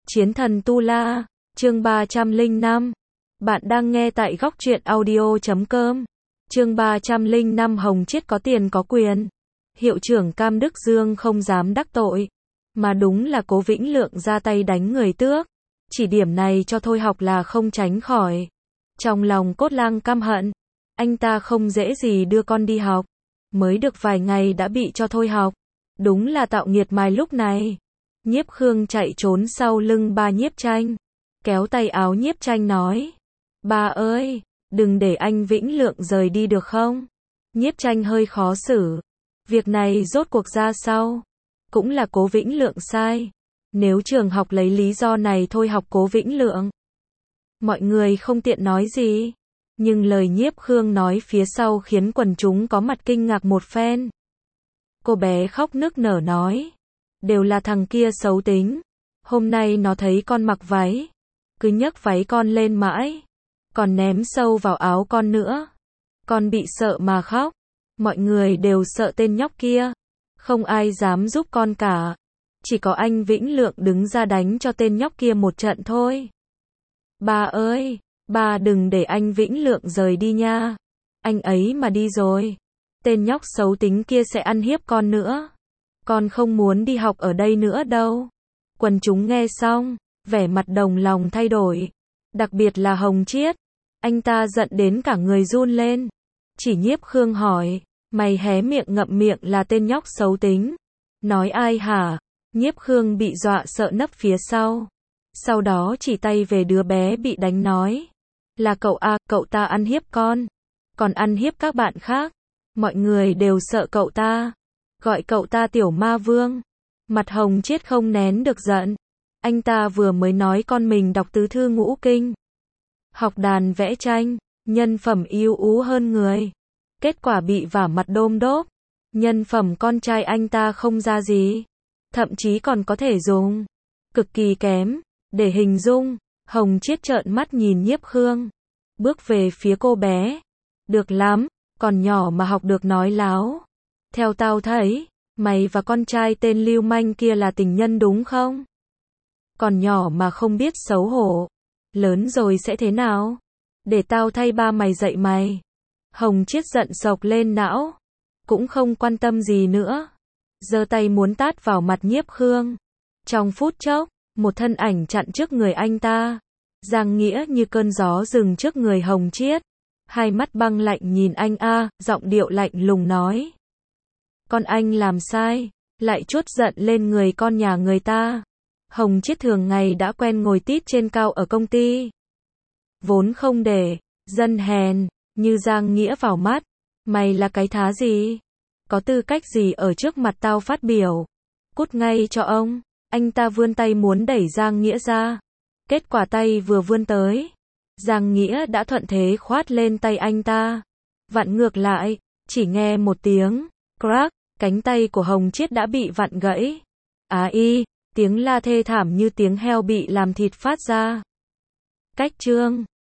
Chiến thần Tu La, chương 305. Bạn đang nghe tại góc truyện audio.com. Chương 305 Hồng Chiết có tiền có quyền. Hiệu trưởng Cam Đức Dương không dám đắc tội, mà đúng là Cố Vĩnh Lượng ra tay đánh người Tước. Chỉ điểm này cho Thôi Học là không tránh khỏi. Trong lòng Cốt Lang căm hận, anh ta không dễ gì đưa con đi học, mới được vài ngày đã bị cho thôi học. Đúng là tạo nghiệt mai lúc này. Nhiếp Khương chạy trốn sau lưng ba Nhiếp Tranh, kéo tay áo Nhiếp Tranh nói: "Ba ơi, đừng để anh Vĩnh Lượng rời đi được không?" Nhiếp Tranh hơi khó xử. Việc này rốt cuộc ra sao? Cũng là Cố Vĩnh Lượng sai. Nếu trường học lấy lý do này thôi học Cố Vĩnh Lượng, mọi người không tiện nói gì. Nhưng lời Nhiếp Khương nói phía sau khiến quần chúng có mặt kinh ngạc một phen. Cô bé khóc nức nở nói: "Đều là thằng kia xấu tính. Hôm nay nó thấy con mặc váy, cứ nhấc váy con lên mãi, còn ném sâu vào áo con nữa. Con bị sợ mà khóc. Mọi người đều sợ tên nhóc kia, không ai dám giúp con cả. Chỉ có anh Vĩnh Lượng đứng ra đánh cho tên nhóc kia một trận thôi. Ba ơi, ba đừng để anh Vĩnh Lượng rời đi nha. Anh ấy mà đi rồi, tên nhóc xấu tính kia sẽ ăn hiếp con nữa. Con không muốn đi học ở đây nữa đâu." Quần chúng nghe xong, vẻ mặt đồng lòng thay đổi. Đặc biệt là Hồng Chiết, anh ta giận đến cả người run lên. Chỉ Nhiếp Khương hỏi: "Mày hé miệng ngậm miệng là tên nhóc xấu tính. Nói ai hả?" Nhiếp Khương bị dọa sợ nấp phía sau. Sau đó chỉ tay về đứa bé bị đánh nói: "Là cậu à, cậu ta ăn hiếp con, còn ăn hiếp các bạn khác. Mọi người đều sợ cậu ta, gọi cậu ta tiểu ma vương." Mặt Hồng Chiết không nén được giận. Anh ta vừa mới nói con mình đọc tứ thư ngũ kinh, học đàn vẽ tranh, nhân phẩm ưu ú hơn người. Kết quả bị vả mặt đôm đốp. Nhân phẩm con trai anh ta không ra gì, thậm chí còn có thể dùng cực kỳ kém để hình dung. Hồng Chiết trợn mắt nhìn Nhiếp Khương, bước về phía cô bé: "Được lắm, còn nhỏ mà học được nói láo. Theo tao thấy, mày và con trai tên lưu manh kia là tình nhân đúng không? Còn nhỏ mà không biết xấu hổ, lớn rồi sẽ thế nào? Để tao thay ba mày dạy mày." Hồng Chiết giận sộc lên não, cũng không quan tâm gì nữa, giơ tay muốn tát vào mặt Nhiếp Khương. Trong phút chốc, một thân ảnh chặn trước người anh ta. Giang Nghĩa như cơn gió dừng trước người Hồng Chiết, hai mắt băng lạnh nhìn anh giọng điệu lạnh lùng nói: "Con anh làm sai, lại trút giận lên người con nhà người ta." Hồng Chiết thường ngày đã quen ngồi tít trên cao ở công ty, vốn không để dân hèn như Giang Nghĩa vào mắt. "Mày là cái thá gì? Có tư cách gì ở trước mặt tao phát biểu? Cút ngay cho ông." Anh ta vươn tay muốn đẩy Giang Nghĩa ra. Kết quả tay vừa vươn tới, Giang Nghĩa đã thuận thế khoát lên tay anh ta, vặn ngược lại. Chỉ nghe một tiếng crack, cánh tay của Hồng Chiết đã bị vặn gãy. Tiếng la thê thảm như tiếng heo bị làm thịt phát ra. Cách chương